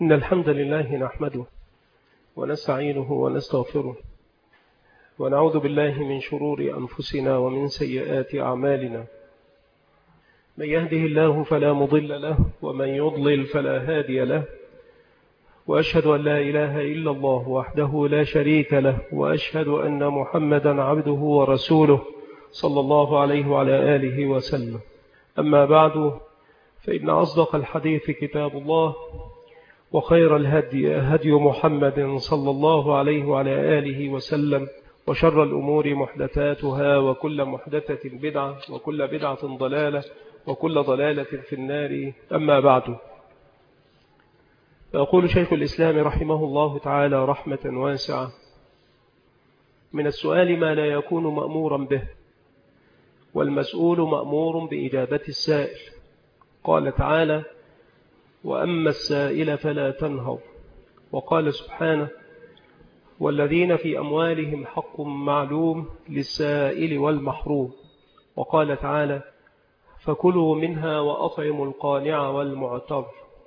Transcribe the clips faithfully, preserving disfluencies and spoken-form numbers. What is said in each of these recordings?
إن الحمد لله نحمده ونستعينه ونستغفره ونعوذ بالله من شرور أنفسنا ومن سيئات أعمالنا. من يهده الله فلا مضل له ومن يضلل فلا هادي له، وأشهد أن لا إله إلا الله وحده لا شريك له، وأشهد أن محمدا عبده ورسوله صلى الله عليه وعلى آله وسلم. أما بعد، فإن أصدق الحديث كتاب الله، وخير الهدي هدي محمد صلى الله عليه وعلى آله وسلم، وشر الأمور محدثاتها، وكل محدثة بدعة، وكل بدعة ضلالة، وكل ضلالة في النار. أما بعد، يقول شيخ الإسلام رحمه الله تعالى رحمة واسعة: من السؤال ما لا يكون مأمورا به، والمسؤول مأمور بإجابة السائل. قال تعالى: وأما السائل فلا تنهر. وقال سبحانه: والذين في أموالهم حق معلوم للسائل والمحروم. وقال تعالى: فكلوا منها وأطعموا القانع والمعتر.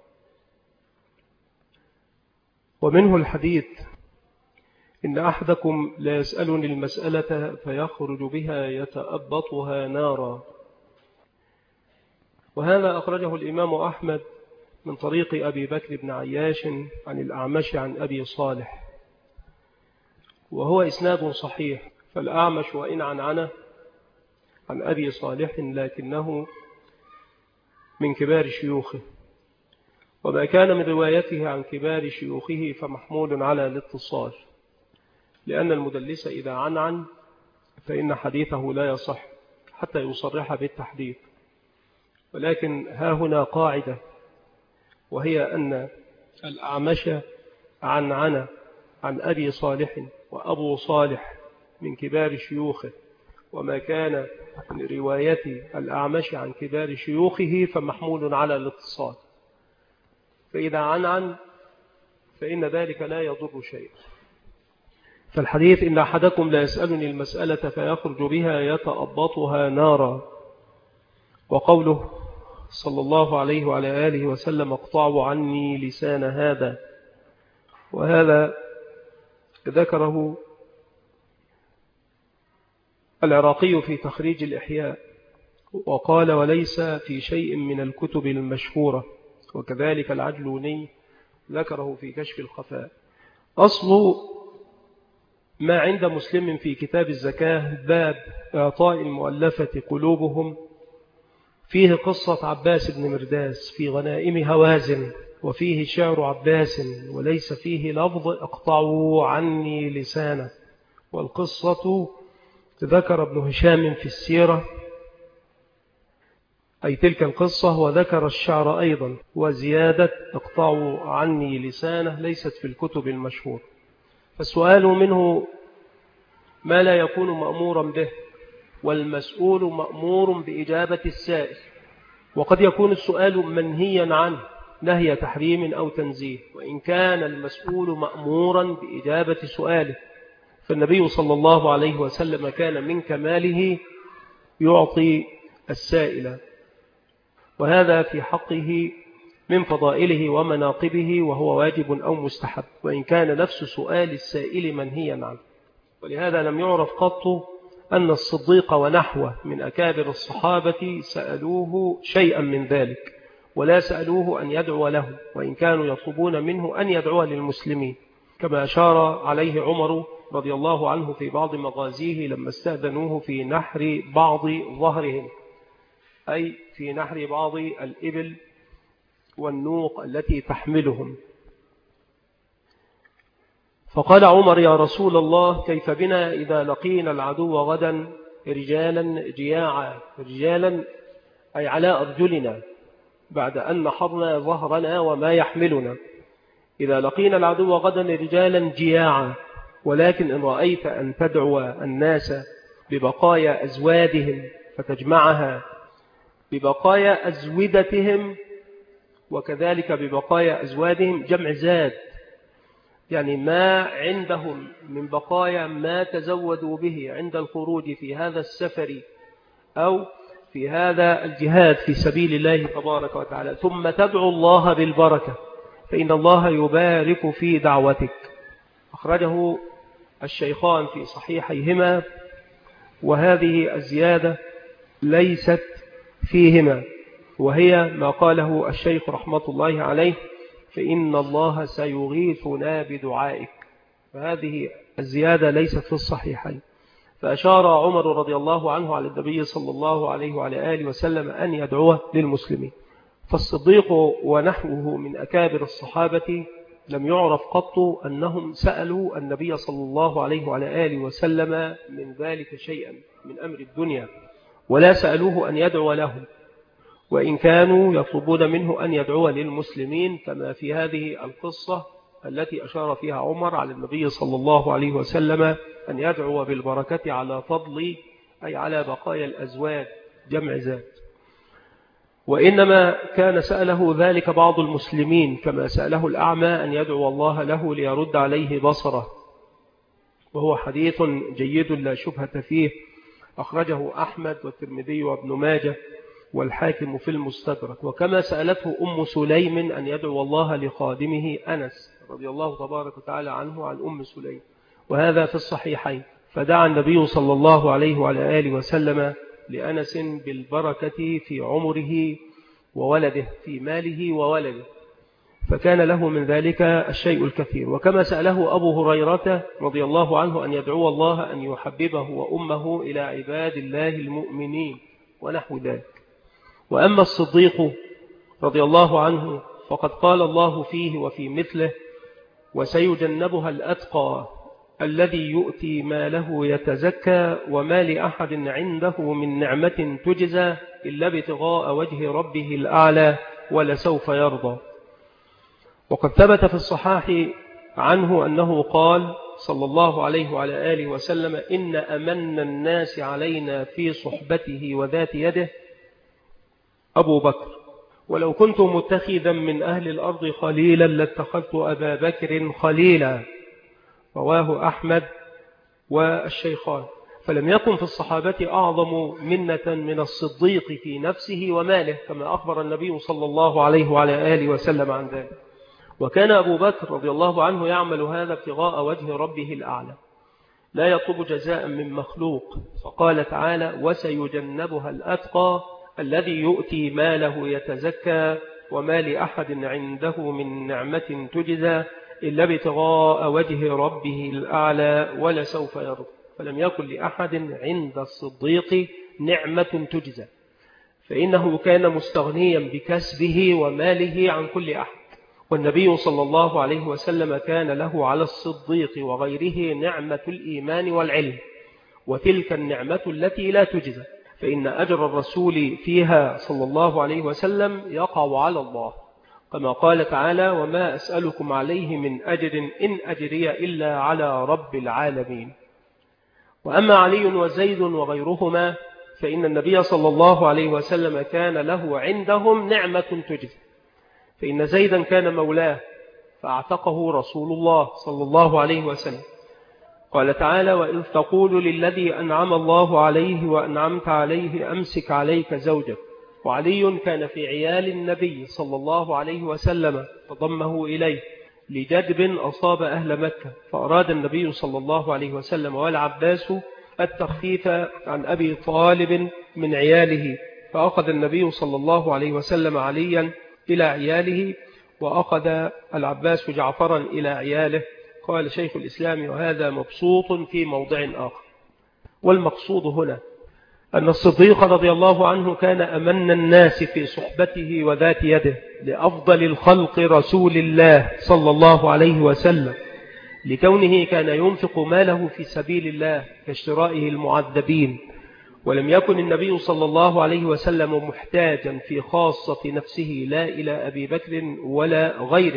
ومنه الحديث: إن أحدكم لا يسألني المسألة فيخرج بها يتأبطها نارا. وهذا أخرجه الإمام أحمد من طريق أبي بكر بن عياش عن الأعمش عن أبي صالح، وهو إسناد صحيح. فالأعمش وإن عنعنه عن أبي صالح لكنه من كبار شيوخه، وما كان من روايته عن كبار شيوخه فمحمول على الاتصال، لأن المدلس إذا عنعن فإن حديثه لا يصح حتى يصرح بالتحديث. ولكن ها هنا قاعدة، وهي أن الأعمش عنعن عن أبي صالح، وأبو صالح من كبار شيوخه، وما كان من رواية الأعمش عن كبار شيوخه فمحمول على الاتصال. فإذا عنعن فإن ذلك لا يضر شيء. فالحديث: إن أحدكم لا يسألني المسألة فيخرج بها يتأبطها نارا. وقوله صلى الله عليه وعلى آله وسلم: اقطعوا عني لسان هذا. وهذا ذكره العراقي في تخريج الإحياء، وقال: وليس في شيء من الكتب المشهورة. وكذلك العجلوني ذكره في كشف الخفاء. أصل ما عند مسلم في كتاب الزكاة باب إعطاء المؤلفة قلوبهم، فيه قصة عباس بن مرداس في غنائم هوازن، وفيه شعر عباس، وليس فيه لفظ اقطعوا عني لسانه. والقصة ذكر ابن هشام في السيرة أي تلك القصة، وذكر الشعر أيضا، وزيادة اقطعوا عني لسانه ليست في الكتب المشهورة. فالسؤال منه ما لا يكون مأمورا به، والمسؤول مأمور بإجابة السائل. وقد يكون السؤال منهيا عنه نهي تحريم أو تنزيه، وإن كان المسؤول مأمورا بإجابة سؤاله. فالنبي صلى الله عليه وسلم كان من كماله يعطي السائل، وهذا في حقه من فضائله ومناقبه، وهو واجب أو مستحب، وإن كان نفس سؤال السائل منهيا عنه. ولهذا لم يعرف قط أن الصديق ونحوه من أكابر الصحابة سألوه شيئا من ذلك، ولا سألوه أن يدعو له، وإن كانوا يطلبون منه أن يدعو للمسلمين، كما أشار عليه عمر رضي الله عنه في بعض مغازيه لما استأذنوه في نحر بعض ظهرهم، أي في نحر بعض الإبل والنوق التي تحملهم. فقال عمر: يا رسول الله، كيف بنا إذا لقينا العدو غدا رجالا جياعا؟ رجالا أي على أرجلنا، بعد أن نحرنا ظهرنا وما يحملنا. إذا لقينا العدو غدا رجالا جياعا، ولكن إن رأيت أن تدعو الناس ببقايا أزوادهم فتجمعها ببقايا أزودتهم، وكذلك ببقايا أزوادهم جمع زاد، يعني ما عندهم من بقايا ما تزودوا به عند الخروج في هذا السفر أو في هذا الجهاد في سبيل الله تبارك وتعالى، ثم تدعو الله بالبركة، فإن الله يبارك في دعوتك. أخرجه الشيخان في صحيحيهما، وهذه الزيادة ليست فيهما، وهي ما قاله الشيخ رحمة الله عليه: فإن الله سيغيثنا بدعائك. فهذه الزيادة ليست في الصحيحين. فأشار عمر رضي الله عنه على النبي صلى الله عليه وعلى آله وسلم أن يدعوه للمسلمين. فالصديق ونحوه من أكابر الصحابة لم يعرف قط أنهم سألوا النبي صلى الله عليه وعلى آله وسلم من ذلك شيئا من أمر الدنيا، ولا سألوه أن يدعو لهم، وإن كانوا يطلبون منه أن يدعو للمسلمين، كما في هذه القصة التي أشار فيها عمر على النبي صلى الله عليه وسلم أن يدعو بالبركة على فضل، أي على بقايا الأزواج، جمع ذات. وإنما كان سأله ذلك بعض المسلمين، كما سأله الأعمى أن يدعو الله له ليرد عليه بصره، وهو حديث جيد لا شبهة فيه، أخرجه أحمد والترمذي وابن ماجه والحاكم في المستدرك. وكما سألته أم سليم أن يدعو الله لخادمه أنس رضي الله تبارك وتعالى عنه عن أم سليم، وهذا في الصحيحين. فدعا النبي صلى الله عليه وعلى آله وسلم لأنس بالبركة في عمره وولده، في ماله وولده، فكان له من ذلك الشيء الكثير. وكما سأله أبو هريرة رضي الله عنه أن يدعو الله أن يحببه وأمه إلى عباد الله المؤمنين ونحو ذلك. وأما الصديق رضي الله عنه فقد قال الله فيه وفي مثله: وسيجنبها الأتقى الذي يؤتي ماله يتزكى وما لأحد عنده من نعمة تجزى إلا ابتغاء وجه ربه الأعلى ولسوف يرضى. وقد ثبت في الصحاح عنه أنه قال صلى الله عليه وعلى آله وسلم: إن أمن الناس علينا في صحبته وذات يده أبو بكر، ولو كنت متخذا من أهل الأرض خليلا لاتخذت أبا بكر خليلا. رواه أحمد والشيخان. فلم يكن في الصحابة أعظم منة من الصديق في نفسه وماله، كما أخبر النبي صلى الله عليه وعلى آله وسلم عن ذلك. وكان أبو بكر رضي الله عنه يعمل هذا ابتغاء وجه ربه الأعلى، لا يطلب جزاء من مخلوق. فقال تعالى: وسيجنبها الأتقى الذي يؤتي ماله يتزكى وما لأحد عنده من نعمة تجزى إلا ابتغاء وجه ربه الأعلى ولسوف يرضى. فلم يكن لأحد عند الصديق نعمة تجزى، فإنه كان مستغنيا بكسبه وماله عن كل أحد. والنبي صلى الله عليه وسلم كان له على الصديق وغيره نعمة الإيمان والعلم، وتلك النعمة التي لا تجزى، فإن أجر الرسول فيها صلى الله عليه وسلم يقع على الله، كما قال تعالى: وما أسألكم عليه من أجر إن أجري إلا على رب العالمين. وأما علي وزيد وغيرهما فإن النبي صلى الله عليه وسلم كان له عندهم نعمة تجزى، فإن زيدا كان مولاه فاعتقه رسول الله صلى الله عليه وسلم. قال تعالى: وإذ تقول للذي أنعم الله عليه وأنعمت عليه أمسك عليك زوجك. وعلي كان في عيال النبي صلى الله عليه وسلم فضمه إليه لجدب أصاب أهل مكة، فأراد النبي صلى الله عليه وسلم والعباس التخفيف عن أبي طالب من عياله، فأخذ النبي صلى الله عليه وسلم عليا إلى عياله، وأخذ العباس جعفرا إلى عياله. قال شيخ الإسلام: وهذا مبسوط في موضع آخر. والمقصود هنا أن الصديق رضي الله عنه كان أمن الناس في صحبته وذات يده لأفضل الخلق رسول الله صلى الله عليه وسلم، لكونه كان ينفق ماله في سبيل الله كاشترائه المعذبين. ولم يكن النبي صلى الله عليه وسلم محتاجا في خاصة نفسه لا إلى أبي بكر ولا غيره،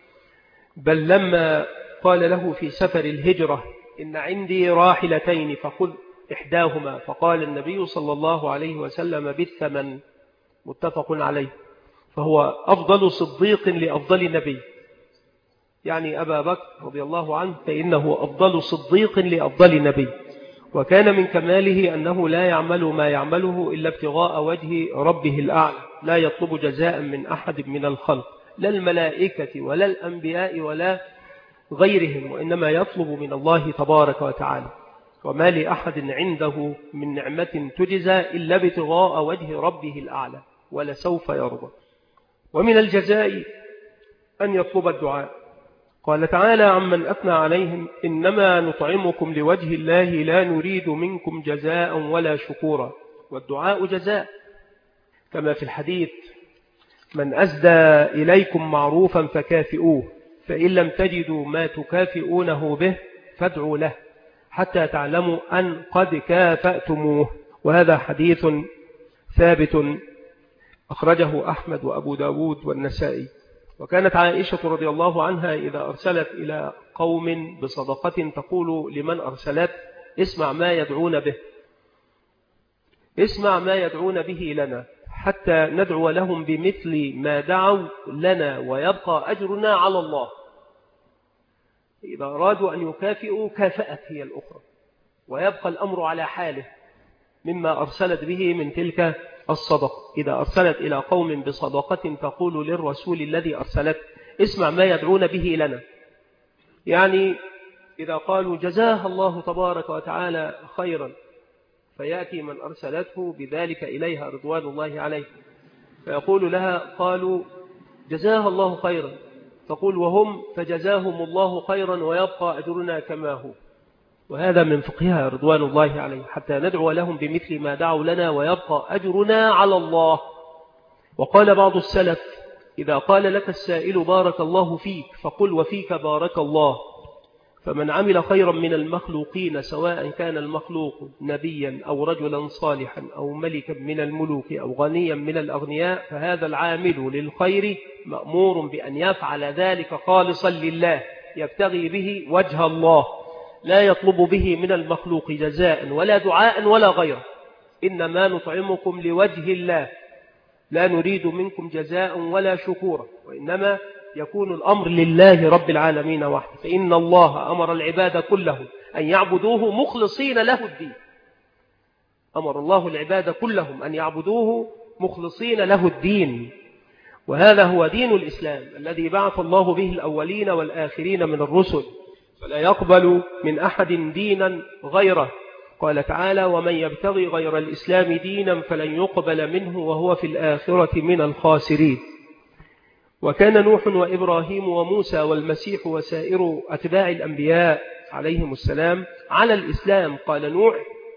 بل لما قال له في سفر الهجرة: إن عندي راحلتين فخذ إحداهما، فقال النبي صلى الله عليه وسلم: بالثمن، متفق عليه. فهو أفضل صديق لأفضل نبي، يعني أبا بكر رضي الله عنه فإنه أفضل صديق لأفضل نبي. وكان من كماله أنه لا يعمل ما يعمله إلا ابتغاء وجه ربه الأعلى، لا يطلب جزاء من أحد من الخلق، لا الملائكة ولا الأنبياء ولا غيرهم، وإنما يطلب من الله تبارك وتعالى. وما لأحد عنده من نعمة تجزى إلا ابتغاء وجه ربه الأعلى ولسوف يرضى. ومن الجزاء أن يطلب الدعاء. قال تعالى عمن أثنى عليهم إنما نطعمكم لوجه الله لا نريد منكم جزاء ولا شكورا. والدعاء جزاء، كما في الحديث من أسدى إليكم معروفا فكافئوه، فإن لم تجدوا ما تكافئونه به فادعوا له حتى تعلموا أن قد كافأتموه. وهذا حديث ثابت أخرجه أحمد وأبو داود والنسائي. وكانت عائشة رضي الله عنها إذا أرسلت إلى قوم بصدقة تقول لمن أرسلت اسمع ما يدعون به، اسمع ما يدعون به لنا حتى ندعو لهم بمثل ما دعوا لنا ويبقى أجرنا على الله. إذا أرادوا أن يكافئوا كافأت هي الأخرى، ويبقى الأمر على حاله مما أرسلت به من تلك الصدقة. إذا أرسلت إلى قوم بصدقة تقول للرسول الذي أرسلت اسمع ما يدعون به لنا، يعني إذا قالوا جزاها الله تبارك وتعالى خيرا، فيأتي من أرسلته بذلك إليها رضوان الله عليه فيقول لها قالوا جزاها الله خيرا، تقول وهم فجزاهم الله خيرا ويبقى أجرنا كما هو. وهذا من فقهها رضوان الله عليه، حتى ندعو لهم بمثل ما دعوا لنا ويبقى أجرنا على الله. وقال بعض السلف إذا قال لك السائل بارك الله فيك فقل وفيك بارك الله. فمن عمل خيرا من المخلوقين سواء كان المخلوق نبيا أو رجلا صالحا أو ملكا من الملوك أو غنيا من الأغنياء فهذا العامل للخير مأمور بأن يفعل ذلك خالصا لله يبتغي به وجه الله، لا يطلب به من المخلوق جزاء ولا دعاء ولا غيره. إنما نطعمكم لوجه الله لا نريد منكم جزاء ولا شكورا، وإنما يكون الأمر لله رب العالمين وحده. فإن الله أمر العباد كلهم أن يعبدوه مخلصين له الدين. أمر الله العباد كلهم أن يعبدوه مخلصين له الدين، وهذا هو دين الإسلام الذي بعث الله به الأولين والآخرين من الرسل، فلا يقبل من أحد دينا غيره. قال تعالى ومن يبتغي غير الإسلام دينا فلن يقبل منه وهو في الآخرة من الخاسرين. وكان نوح وإبراهيم وموسى والمسيح وسائر أتباع الأنبياء عليهم السلام على الإسلام. قال نوح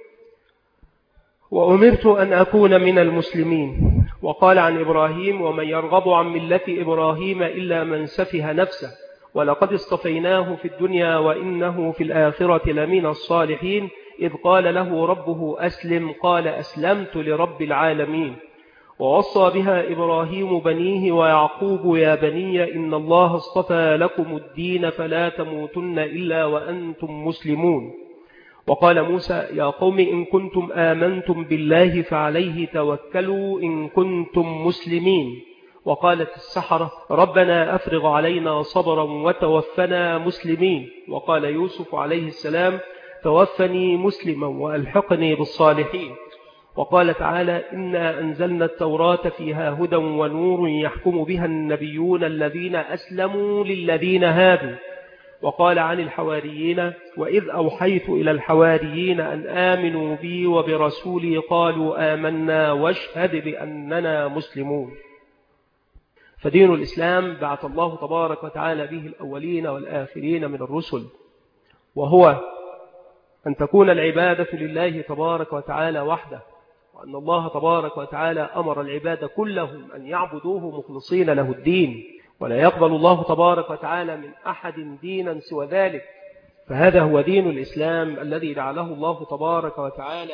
وأمرت أن أكون من المسلمين. وقال عن إبراهيم ومن يرغب عن ملة إبراهيم إلا من سفه نفسه ولقد اصطفيناه في الدنيا وإنه في الآخرة لمن الصالحين إذ قال له ربه أسلم قال أسلمت لرب العالمين. ووصى بها إبراهيم بنيه ويعقوب يا بني إن الله اصطفى لكم الدين فلا تموتن إلا وأنتم مسلمون. وقال موسى يا قوم إن كنتم آمنتم بالله فعليه توكلوا إن كنتم مسلمين. وقالت السحرة ربنا أفرغ علينا صبرا وتوفنا مسلمين. وقال يوسف عليه السلام توفني مسلما وألحقني بالصالحين. وقال تعالى إنا أنزلنا التوراة فيها هدى ونور يحكم بها النبيون الذين أسلموا للذين هادوا. وقال عن الحواريين وإذ أوحيت إلى الحواريين أن آمنوا بي وبرسولي قالوا آمنا واشهد بأننا مسلمون. فدين الإسلام بعث الله تبارك وتعالى به الأولين والآخرين من الرسل، وهو أن تكون العبادة لله تبارك وتعالى وحده، وأن الله تبارك وتعالى أمر العباد كلهم أن يعبدوه مخلصين له الدين، ولا يقبل الله تبارك وتعالى من أحد دينا سوى ذلك. فهذا هو دين الإسلام الذي جعله الله تبارك وتعالى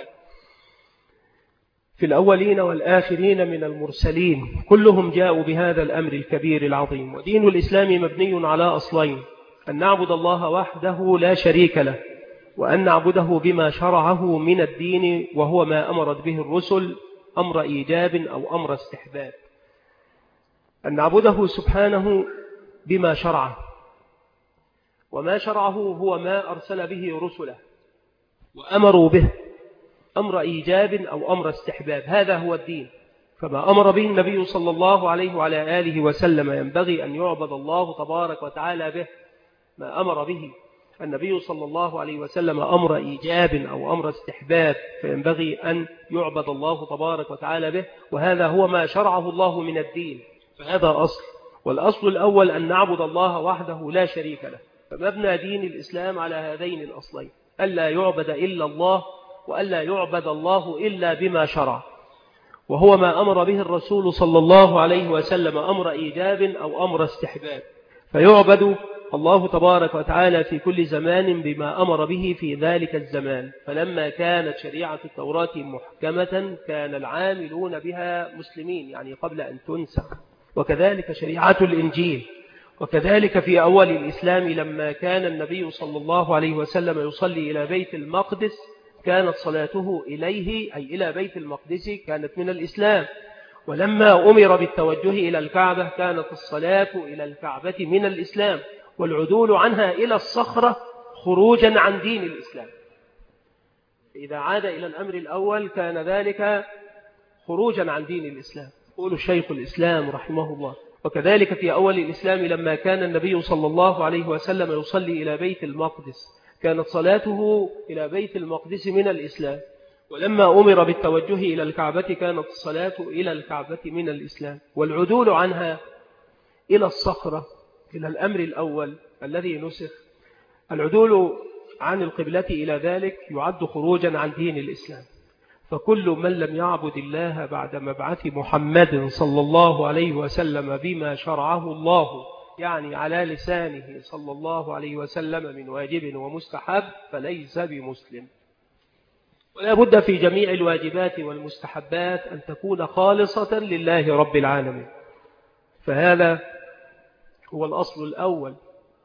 في الأولين والآخرين من المرسلين، كلهم جاءوا بهذا الأمر الكبير العظيم. ودين الإسلام مبني على أصلين: أن نعبد الله وحده لا شريك له، وأن نعبده بما شرعه من الدين وهو ما أمرت به الرسل أمر إيجاب أو أمر استحباب. أن نعبده سبحانه بما شرعه، وما شرعه هو ما أرسل به رسله وأمروا به أمر إيجاب أو أمر استحباب، هذا هو الدين. فما أمر به النبي صلى الله عليه وعلى آله وسلم ينبغي أن يعبد الله تبارك وتعالى به. ما أمر به النبي صلى الله عليه وسلم أمر إيجاب أو أمر استحباب فينبغي أن يعبد الله تبارك وتعالى به، وهذا هو ما شرعه الله من الدين، فهذا أصل. والأصل الأول أن نعبد الله وحده لا شريك له، فمبنى دين الإسلام على هذين الأصلين: ألا يعبد إلا الله، وألا يعبد الله إلا بما شرع، وهو ما أمر به الرسول صلى الله عليه وسلم أمر إيجاب أو أمر استحباب. فيعبد الله تبارك وتعالى في كل زمان بما أمر به في ذلك الزمان. فلما كانت شريعة التوراة محكمة كان العاملون بها مسلمين، يعني قبل أن تنسخ، وكذلك شريعة الإنجيل. وكذلك في أول الإسلام لما كان النبي صلى الله عليه وسلم يصلي إلى بيت المقدس كانت صلاته إليه أي إلى بيت المقدس كانت من الإسلام. ولما أمر بالتوجه إلى الكعبة كانت الصلاة إلى الكعبة من الإسلام، والعدول عنها إلى الصخرة خروجا عن دين الإسلام. إذا عاد إلى الأمر الأول كان ذلك خروجا عن دين الإسلام، يقول الشيخ الإسلام رحمه الله. وكذلك في أول الإسلام لما كان النبي صلى الله عليه وسلم يصلي إلى بيت المقدس كانت صلاته إلى بيت المقدس من الإسلام. ولما أمر بالتوجه إلى الكعبة كانت الصلاة إلى الكعبة من الإسلام، والعدول عنها إلى الصخرة إلى الأمر الأول الذي نسخ. العدول عن القبلة إلى ذلك يعد خروجا عن دين الإسلام. فكل من لم يعبد الله بعد مبعث محمد صلى الله عليه وسلم بما شرعه الله، يعني على لسانه صلى الله عليه وسلم من واجب ومستحب، فليس بمسلم. ولا بد في جميع الواجبات والمستحبات أن تكون خالصة لله رب العالمين، فهذا هو الأصل الأول.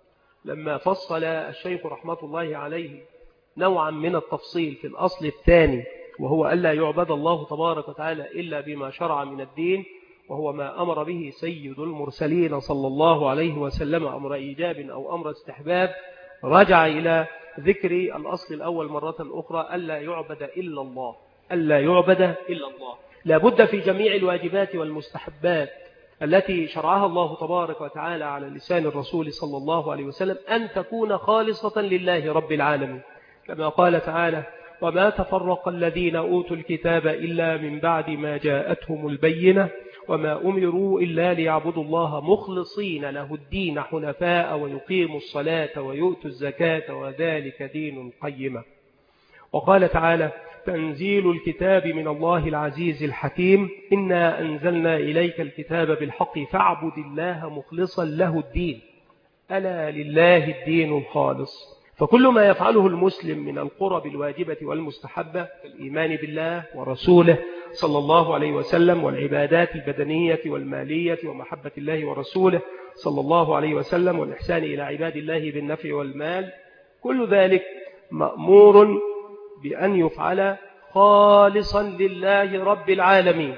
لما فصل الشيخ رحمة الله عليه نوعا من التفصيل في الأصل الثاني، وهو ألا يعبد الله تبارك وتعالى إلا بما شرع من الدين، وهو ما أمر به سيد المرسلين صلى الله عليه وسلم أمر إيجاب أو أمر استحباب، رجع إلى ذكر الأصل الأول مرة أخرى: ألا يعبد إلا الله. ألا يعبد إلا الله. لا بد في جميع الواجبات والمستحبات التي شرعها الله تبارك وتعالى على لسان الرسول صلى الله عليه وسلم أن تكون خالصة لله رب العالمين، كما قال تعالى: وما تفرق الذين أوتوا الكتاب إلا من بعد ما جاءتهم البينة وما أمروا إلا ليعبدوا الله مخلصين له الدين حنفاء ويقيموا الصلاة ويؤتوا الزكاة وذلك دين قيمة. وقال تعالى: تنزيل الكتاب من الله العزيز الحكيم إنا أنزلنا إليك الكتاب بالحق فاعبد الله مخلصا له الدين ألا لله الدين الخالص. فكل ما يفعله المسلم من القرب الواجبة والمستحبة كالإيمان بالله ورسوله صلى الله عليه وسلم، والعبادات البدنية والمالية ومحبة الله ورسوله صلى الله عليه وسلم، والإحسان إلى عباد الله بالنفع والمال، كل ذلك مأمور بأن يفعل خالصا لله رب العالمين،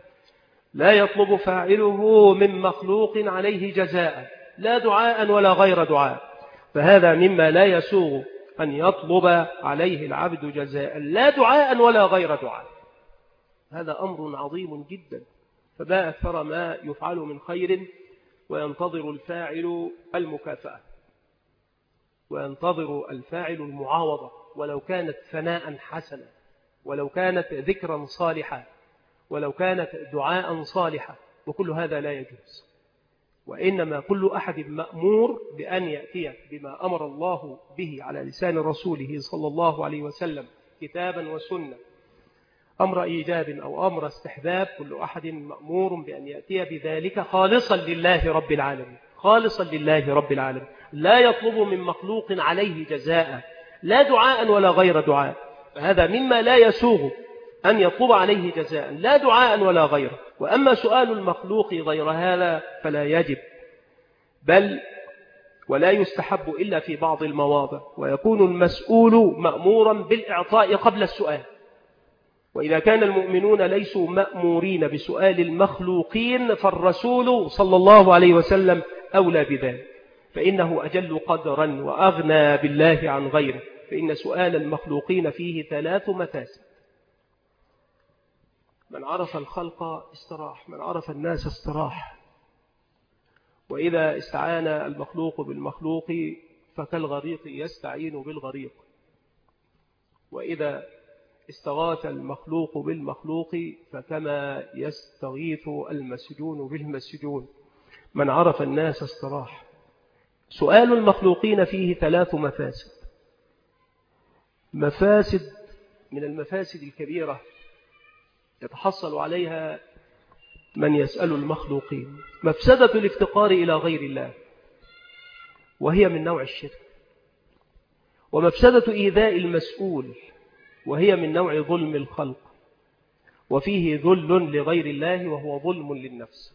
لا يطلب فاعله من مخلوق عليه جزاء، لا دعاء ولا غير دعاء. فهذا مما لا يسوغ أن يطلب عليه العبد جزاء، لا دعاء ولا غير دعاء. هذا أمر عظيم جدا، فما أكثر ما يفعل من خير وينتظر الفاعل المكافأة، وينتظر الفاعل المعاوضة، ولو كانت ثناء حسنا، ولو كانت ذكرا صالحا، ولو كانت دعاء صالحا، وكل هذا لا يجوز. وإنما كل أحد مأمور بأن يأتي بما أمر الله به على لسان رسوله صلى الله عليه وسلم كتابا وسنة، أمر إيجاب أو أمر استحباب، كل أحد مأمور بأن يأتي بذلك خالصا لله رب العالمين، خالصا لله رب العالمين، لا يطلب من مخلوق عليه جزاء، لا دعاء ولا غير دعاء. فهذا مما لا يسوغ أن يطلب عليه جزاء، لا دعاء ولا غيره. وأما سؤال المخلوق غير هذا فلا يجب، بل ولا يستحب إلا في بعض المواضع، ويكون المسؤول مأمورا بالإعطاء قبل السؤال. وإذا كان المؤمنون ليسوا مأمورين بسؤال المخلوقين فالرسول صلى الله عليه وسلم أولى بذلك، فإنه أجل قدرا وأغنى بالله عن غيره، فإن سؤال المخلوقين فيه ثلاث مفاسد. من عرف الخلق استراح، من عرف الناس استراح. وإذا استعان المخلوق بالمخلوق فكالغريق يستعين بالغريق، وإذا استغاث المخلوق بالمخلوق فكما يستغيث المسجون بالمسجون. من عرف الناس استراح. سؤال المخلوقين فيه ثلاث مفاسد. مفاسد من المفاسد الكبيرة يتحصل عليها من يسأل المخلوقين. مفسدة الافتقار إلى غير الله، وهي من نوع الشرك. ومفسدة إيذاء المسؤول، وهي من نوع ظلم الخلق، وفيه ذل لغير الله وهو ظلم للنفس.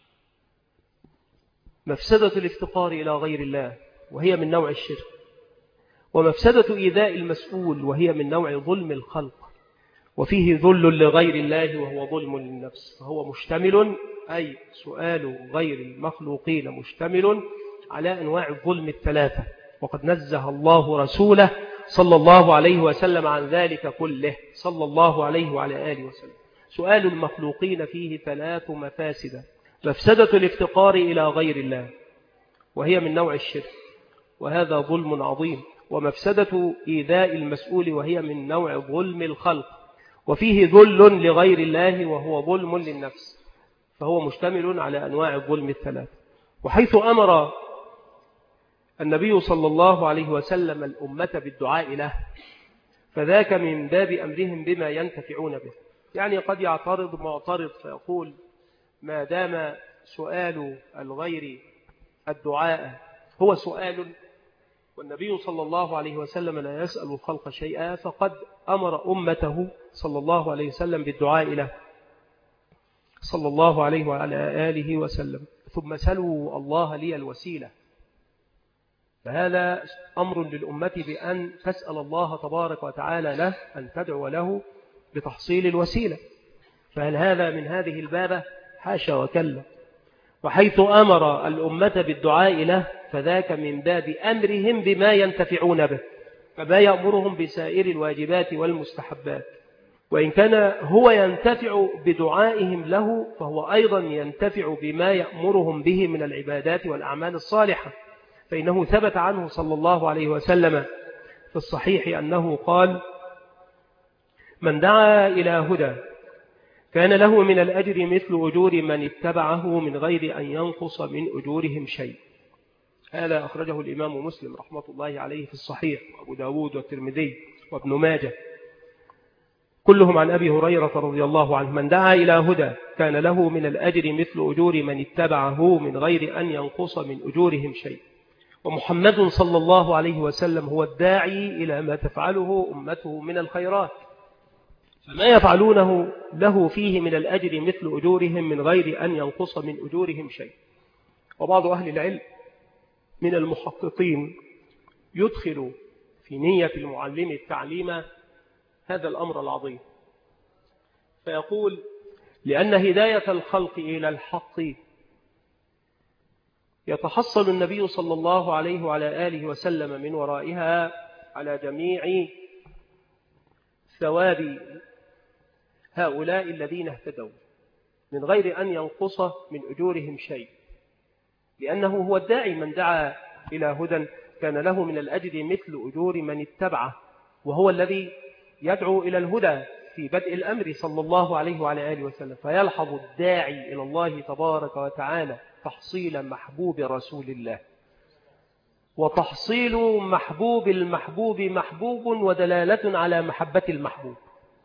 مفسدة الافتقار إلى غير الله وهي من نوع الشرك، ومفسدة إيذاء المسؤول وهي من نوع ظلم الخلق، وفيه ذل لغير الله وهو ظلم للنفس. فهو مشتمل، أي سؤال غير المخلوقين مشتمل على أنواع الظلم الثلاثة، وقد نزه الله رسوله صلى الله عليه وسلم عن ذلك كله صلى الله عليه وعلى آله وسلم. سؤال المخلوقين فيه ثلاث مفاسد. مفسدة الافتقار إلى غير الله وهي من نوع الشرك، وهذا ظلم عظيم. ومفسدة إيذاء المسؤول وهي من نوع ظلم الخلق، وفيه ذل لغير الله وهو ظلم للنفس. فهو مشتمل على أنواع الظلم الثلاث. وحيث أمر النبي صلى الله عليه وسلم الأمة بالدعاء له فذاك من باب أمرهم بما ينتفعون به. يعني قد يعترض معترض فيقول ما دام سؤال الغير الدعاء هو سؤال، والنبي صلى الله عليه وسلم لا يسأل الخلق شيئا، فقد أمر أمته صلى الله عليه وسلم بالدعاء له صلى الله عليه وعلى آله وسلم. ثم سلوا الله لي الوسيلة. فهذا أمر للأمة بأن تسأل الله تبارك وتعالى له أن تدعو له بتحصيل الوسيلة. فهل هذا من هذه البابة؟ حاشا وكلا. وحيث أمر الأمة بالدعاء له فذاك من باب أمرهم بما ينتفعون به، فما يأمرهم بسائر الواجبات والمستحبات. وإن كان هو ينتفع بدعائهم له فهو أيضا ينتفع بما يأمرهم به من العبادات والأعمال الصالحة. فإنه ثبت عنه صلى الله عليه وسلم في الصحيح أنه قال من دعا إلى هدى كان له من الأجر مثل أجور من اتبعه من غير أن ينقص من أجورهم شيء. هذا أخرجه الإمام مسلم رحمة الله عليه في الصحيح، وأبو داود والترمذي وابن ماجه، كلهم عن أبي هريرة رضي الله عنه. من دعا إلى هدى كان له من الأجر مثل أجور من اتبعه من غير أن ينقص من أجورهم شيء. ومحمد صلى الله عليه وسلم هو الداعي إلى ما تفعله أمته من الخيرات، فما يفعلونه له فيه من الأجر مثل أجورهم من غير أن ينقص من أجورهم شيء. وبعض أهل العلم من المحققين يدخل في نية المعلم التعليم هذا الأمر العظيم، فيقول لأن هداية الخلق إلى الحق يتحصل النبي صلى الله عليه وعلى آله وسلم من ورائها على جميع ثواب هؤلاء الذين اهتدوا من غير أن ينقص من أجورهم شيء، لأنه هو الداعي. من دعا إلى هدى كان له من الأجر مثل أجور من اتبعه، وهو الذي يدعو إلى الهدى في بدء الأمر صلى الله عليه وعلى آله وسلم. فيلحظ الداعي إلى الله تبارك وتعالى تحصيل محبوب رسول الله، وتحصيل محبوب المحبوب محبوب ودلالة على محبة المحبوب.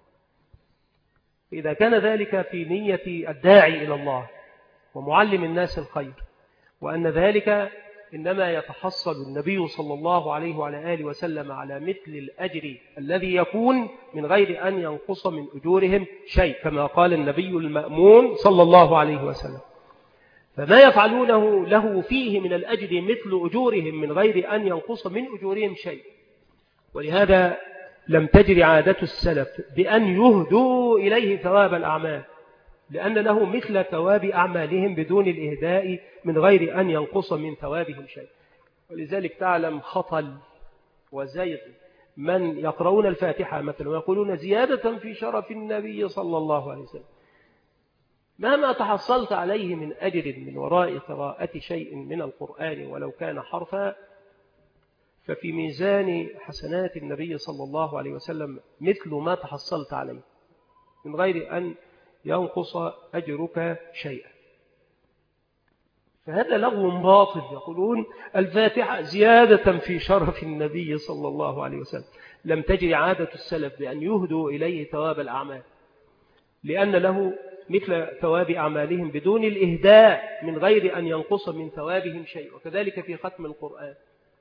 إذا كان ذلك في نية الداعي إلى الله ومعلم الناس الخير، وأن ذلك إنما يتحصل النبي صلى الله عليه وعلى آله وسلم على مثل الأجر الذي يكون من غير أن ينقص من أجورهم شيء، كما قال النبي المأمون صلى الله عليه وسلم. فما يفعلونه له فيه من الأجر مثل أجورهم من غير أن ينقص من أجورهم شيء. ولهذا لم تجر عادة السلف بأن يهدوا إليه ثواب الأعمال، لأن له مثل ثواب أعمالهم بدون الإهداء من غير أن ينقص من ثوابهم شيء. ولذلك تعلم خطل وزيغ من يقرؤون الفاتحة مثلا ويقولون زيادة في شرف النبي صلى الله عليه وسلم، مهما تحصلت عليه من أجر من وراء قراءة شيء من القرآن ولو كان حرفا، ففي ميزان حسنات النبي صلى الله عليه وسلم مثل ما تحصلت عليه من غير أن ينقص أجرك شيئا. فهذا لغو باطل. يقولون الفاتحة زيادة في شرف النبي صلى الله عليه وسلم. لم تجري عادة السلف بأن يهدوا إليه ثواب الأعمال، لأن له مثل ثواب أعمالهم بدون الإهداء من غير أن ينقص من ثوابهم شيء. وكذلك في ختم القرآن،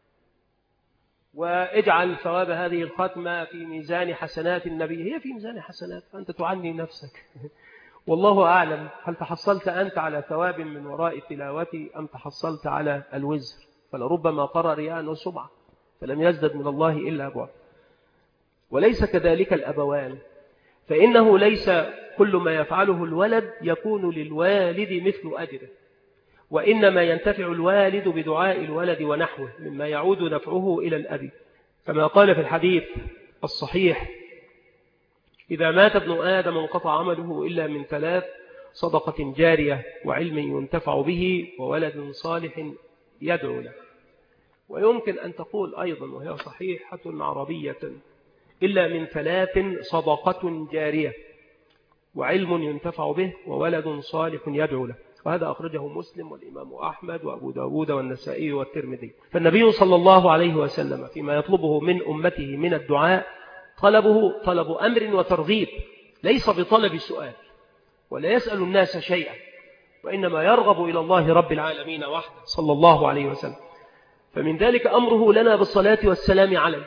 واجعل ثواب هذه الختمة في ميزان حسنات النبي. هي في ميزان حسنات، فأنت تعني نفسك. والله أعلم هل تحصلت أنت على ثواب من وراء تلاوتي أم تحصلت على الوزر. فلربما قرأ رياء وسمعة فلم يزدد من الله إلا بعد. وليس كذلك الأبوان، فإنه ليس كل ما يفعله الولد يكون للوالد مثل أجره، وإنما ينتفع الوالد بدعاء الولد ونحوه مما يعود نفعه إلى الأب، كما قال في الحديث الصحيح: إذا مات ابن آدم انقطع عمله إلا من ثلاث: صدقة جارية، وعلم ينتفع به، وولد صالح يدعو له. ويمكن أن تقول أيضا وهي صحيحة عربية: إلا من ثلاث: صدقة جارية، وعلم ينتفع به، وولد صالح يدعو له. وهذا أخرجه مسلم والإمام أحمد وأبو داود والنسائي والترمذي. فالنبي صلى الله عليه وسلم فيما يطلبه من أمته من الدعاء طلبه طلب أمر وترغيب، ليس بطلب سؤال، ولا يسأل الناس شيئا، وإنما يرغب إلى الله رب العالمين وحده صلى الله عليه وسلم. فمن ذلك أمره لنا بالصلاة والسلام عليه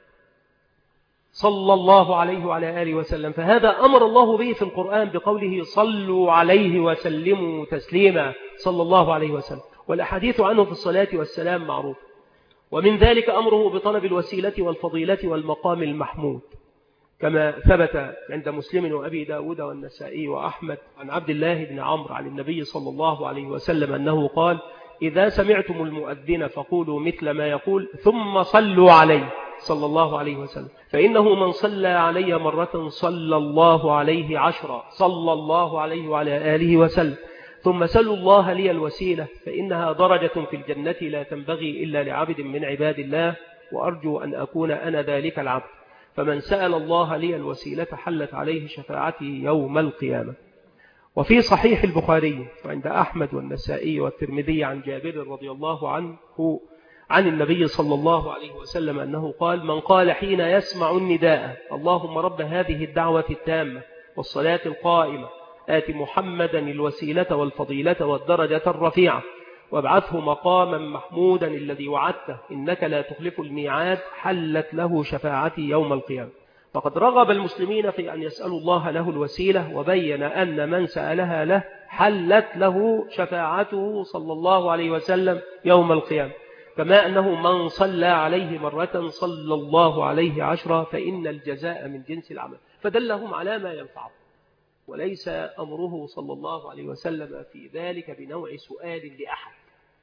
صلى الله عليه وعلى آله وسلم. فهذا أمر الله به في القرآن بقوله: صلوا عليه وسلموا تسليما صلى الله عليه وسلم. والأحاديث عنه في الصلاة والسلام معروف. ومن ذلك أمره بطلب الوسيلة والفضيلة والمقام المحمود، كما ثبت عند مسلم وأبي داود والنسائي وأحمد عن عبد الله بن عمرو عن النبي صلى الله عليه وسلم أنه قال: إذا سمعتم المؤذن فقولوا مثل ما يقول ثم صلوا عليه صلى الله عليه وسلم، فإنه من صلى علي مرة صلى الله عليه عشرا صلى الله عليه وعلى آله وسلم. ثم سلوا الله لي الوسيلة فإنها درجة في الجنة لا تنبغي إلا لعبد من عباد الله، وأرجو أن أكون أنا ذلك العبد. فمن سأل الله لي الوسيلة حلت عليه شفاعتي يوم القيامة. وفي صحيح البخاري وعند أحمد والنسائي والترمذي عن جابر رضي الله عنه عن النبي صلى الله عليه وسلم أنه قال: من قال حين يسمع النداء: اللهم رب هذه الدعوة التامة والصلاة القائمة آت محمدا الوسيلة والفضيلة والدرجة الرفيعة وابعثه مقاما محمودا الذي وعدته إنك لا تخلف الميعاد، حلت له شفاعتي يوم القيامة. فقد رغب المسلمين في أن يسألوا الله له الوسيلة، وبين أن من سألها له حلت له شفاعته صلى الله عليه وسلم يوم القيامة، كما أنه من صلى عليه مرة صلى الله عليه عشرة، فإن الجزاء من جنس العمل. فدلهم على ما ينفعه، وليس أمره صلى الله عليه وسلم في ذلك بنوع سؤال لأحد،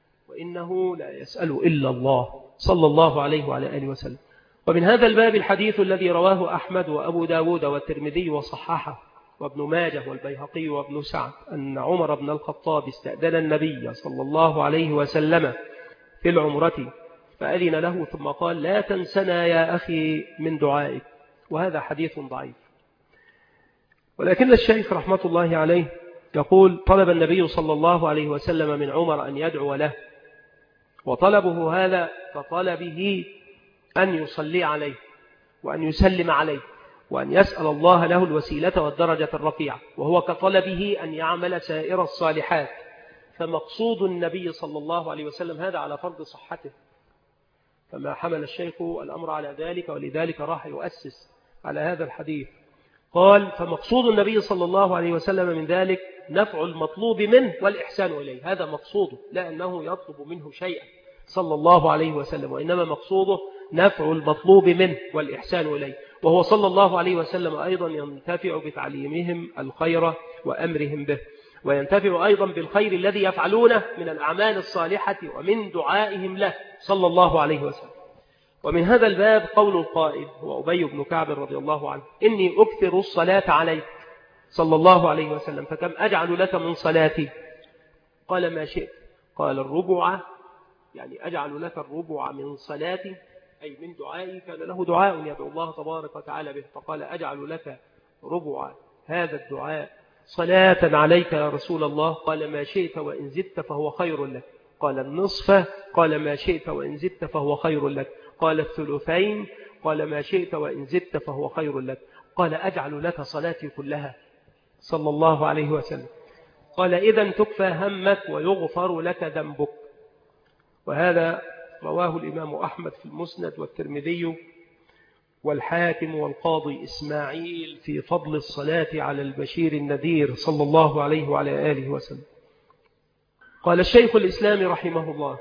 وإنه لا يسأل إلا الله صلى الله عليه وعلى آله وسلم. ومن هذا الباب الحديث الذي رواه أحمد وأبو داود والترمذي وصححه وابن ماجه والبيهقي وابن سعد أن عمر بن الخطاب استأذن النبي صلى الله عليه وسلم في العمرة فأذن له ثم قال: لا تنسنا يا أخي من دعائك. وهذا حديث ضعيف. ولكن الشيخ رحمة الله عليه يقول: طلب النبي صلى الله عليه وسلم من عمر أن يدعو له، وطلبه هذا كطلبه أن يصلي عليه وأن يسلم عليه وأن يسأل الله له الوسيلة والدرجة الرفيعة، وهو كطلبه أن يعمل سائر الصالحات. فمقصود النبي صلى الله عليه وسلم هذا على فرض صحته، فما حمل الشيخ الأمر على ذلك، ولذلك راح يؤسس على هذا الحديث. قال: فمقصود النبي صلى الله عليه وسلم من ذلك نفع المطلوب منه والإحسان إليه. هذا مقصوده، لا أنه يطلب منه شيئا صلى الله عليه وسلم، وإنما مقصوده نفع المطلوب منه والإحسان إليه. وهو صلى الله عليه وسلم أيضا ينتفع بتعليمهم الخير وأمرهم به، وينتفع أيضا بالخير الذي يفعلونه من الأعمال الصالحة ومن دعائهم له صلى الله عليه وسلم. ومن هذا الباب قول القائل هو أبي بن كعب رضي الله عنه: إني أكثر الصلاة عليك صلى الله عليه وسلم: فكم أجعل لك من صلاتي؟ قال: ما شئت. قال: الربع، يعني أجعل لك الربع من صلاتي، أي من دعائي. كان له دعاء يدعو الله تبارك وتعالى به، فقال: أجعل لك ربع هذا الدعاء صلاة عليك يا رسول الله. قال: ما شئت، وإن زدت فهو خير لك. قال: النصف. قال: ما شئت، وإن زدت فهو خير لك. قال: الثلثين. قال: ما شئت، وإن زدت فهو خير لك. قال: أجعل لك صلاتي كلها، صلى الله عليه وسلم. قال: إذن تكفى همك ويغفر لك ذنبك. وهذا رواه الإمام أحمد في المسند، والترمذي والحاكم والقاضي إسماعيل في فضل الصلاة على البشير النذير صلى الله عليه وعلى آله وسلم. قال الشيخ الإسلام رحمه الله: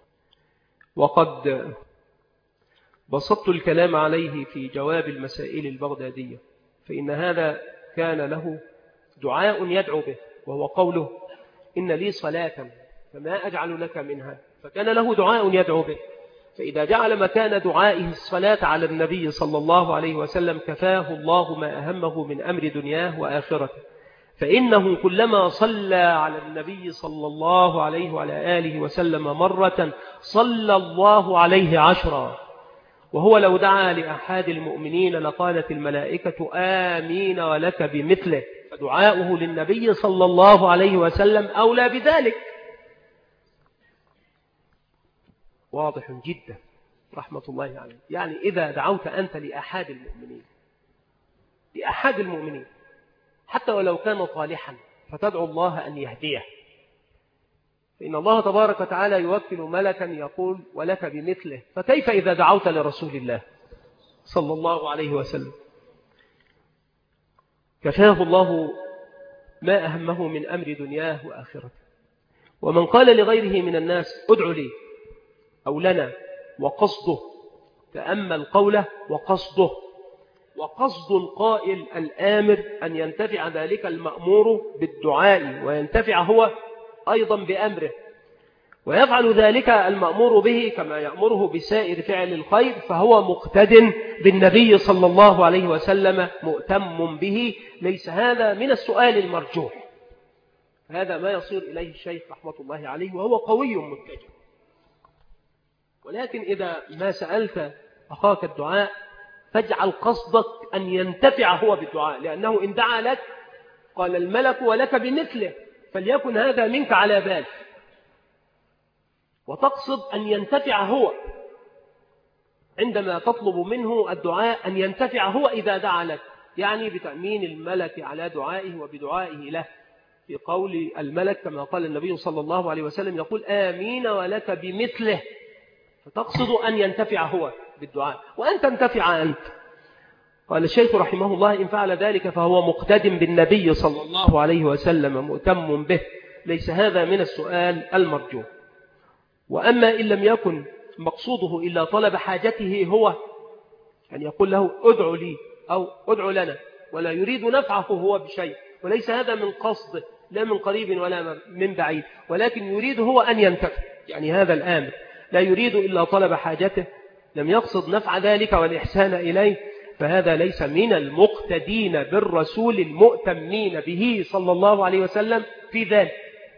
وقد بسطت الكلام عليه في جواب المسائل البغدادية، فإن هذا كان له دعاء يدعو به، وهو قوله: إن لي صلاة فما أجعل لك منها. فكان له دعاء يدعو به، فإذا جعل مكان دعائه الصلاة على النبي صلى الله عليه وسلم كفاه الله ما أهمه من أمر دنياه وآخرته. فإنه كلما صلى على النبي صلى الله عليه وعلى آله وسلم مرة صلى الله عليه عشرا. وهو لو دعا لأحد المؤمنين لقالت الملائكة آمين ولك بمثله. فدعاؤه للنبي صلى الله عليه وسلم أولى بذلك. واضح جدا رحمة الله عليه. يعني إذا دعوت أنت لأحد المؤمنين لأحد المؤمنين حتى ولو كان صالحا، فتدعو الله أن يهديه، فإن الله تبارك وتعالى يوكل ملكا يقول ولك بمثله. فكيف إذا دعوت لرسول الله صلى الله عليه وسلم؟ كفاه الله ما أهمه من أمر دنياه وآخرته. ومن قال لغيره من الناس ادعوا لي أو لنا، وقصده، تأمل قوله وقصده، وقصد القائل الآمر أن ينتفع ذلك المأمور بالدعاء وينتفع هو أيضا بأمره، ويفعل ذلك المأمور به كما يأمره بسائر فعل الخير، فهو مقتد بالنبي صلى الله عليه وسلم مؤتم به. ليس هذا من السؤال المرجوح، هذا ما يصير إليه الشيخ رحمة الله عليه، وهو قوي متجه. ولكن إذا ما سألت أخاك الدعاء فاجعل قصدك أن ينتفع هو بالدعاء، لأنه إن دعا لك قال الملك ولك بمثله، فليكن هذا منك على بال، وتقصد أن ينتفع هو عندما تطلب منه الدعاء، أن ينتفع هو إذا دعا لك، يعني بتأمين الملك على دعائه وبدعائه له، في قول الملك كما قال النبي صلى الله عليه وسلم يقول آمين ولك بمثله، فتقصد أن ينتفع هو بالدعاء وأن تنتفع أنت. قال الشيخ رحمه الله: إن فعل ذلك فهو مقتد بالنبي صلى الله عليه وسلم مؤتم به. ليس هذا من السؤال المرجو. وأما إن لم يكن مقصوده إلا طلب حاجته هو، يعني يقول له ادعو لي أو ادعو لنا، ولا يريد نفعه هو بشيء، وليس هذا من قصده لا من قريب ولا من بعيد، ولكن يريد هو أن ينتفع، يعني هذا الآمر لا يريد إلا طلب حاجته، لم يقصد نفع ذلك والإحسان إليه، فهذا ليس من المقتدين بالرسول المؤتمين به صلى الله عليه وسلم في ذلك.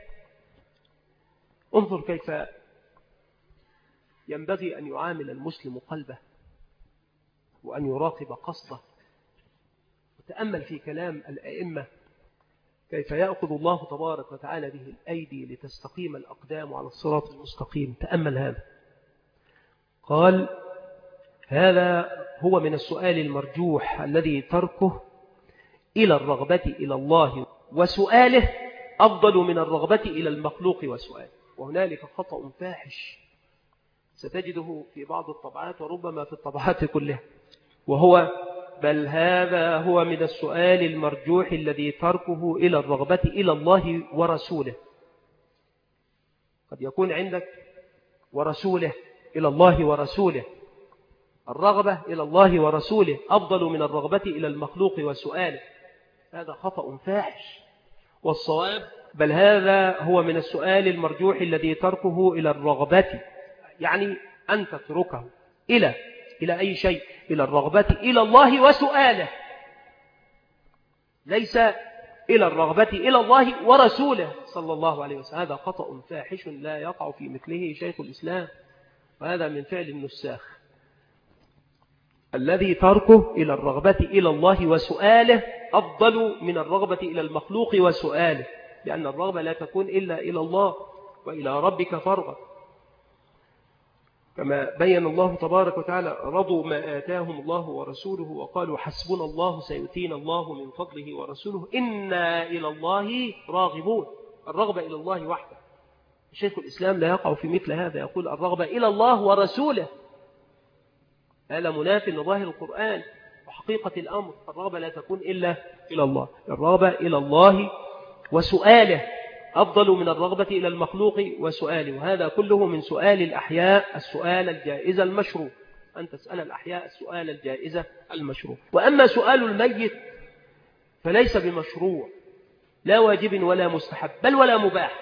انظر كيف ينبغي أن يعامل المسلم قلبه وأن يراقب قصده، وتأمل في كلام الأئمة كيف يأخذ الله تبارك وتعالى به الأيدي لتستقيم الأقدام على الصراط المستقيم. تأمل هذا. قال: هذا هو من السؤال المرجوح الذي تركه إلى الرغبة إلى الله وسؤاله أفضل من الرغبة إلى المخلوق وسؤاله. وهنالك خطأ فاحش ستجده في بعض الطبعات وربما في الطبعات كلها، وهو بل هذا هو من السؤال المرجوح الذي تركه إلى الرغبة إلى الله ورسوله. قد يكون عندك ورسوله إلى الله ورسوله، الرغبة إلى الله ورسوله أفضل من الرغبة إلى المخلوق وسؤاله، هذا خطأ فاحش. والصواب بل هذا هو من السؤال المرجوح الذي تركه إلى الرغبة، يعني أن تتركه إلى إلى أي شيء، إلى الرغبة إلى الله وسؤاله، ليس إلى الرغبة إلى الله ورسوله صلى الله عليه وسلم. هذا خطأ فاحش لا يقع في مثله شيخ الإسلام، وهذا من فعل النساخ الذي تركه إلى الرغبة إلى الله وسؤاله أفضل من الرغبة إلى المخلوق وسؤاله، لأن الرغبة لا تكون إلا إلى الله وإلى ربك فارغب، كما بين الله تبارك وتعالى رضوا ما آتاهم الله ورسوله وقالوا حسبنا الله سيؤتينا الله من فضله ورسوله إنا إلى الله راغبون. الرغبة إلى الله وحده. شيخ الإسلام لا يقع في مثل هذا، يقول الرغبة إلى الله ورسوله، هذا مناف لظاهر القرآن وحقيقة الأمر. الرغبة لا تكون إلا إلى الله، الرغبة إلى الله وسؤاله أفضل من الرغبة إلى المخلوق وسؤاله، وهذا كله من سؤال الأحياء السؤال الجائز المشروع، أن تسأل الأحياء السؤال الجائز المشروع. وأما سؤال الميت فليس بمشروع، لا واجب ولا مستحب بل ولا مباح،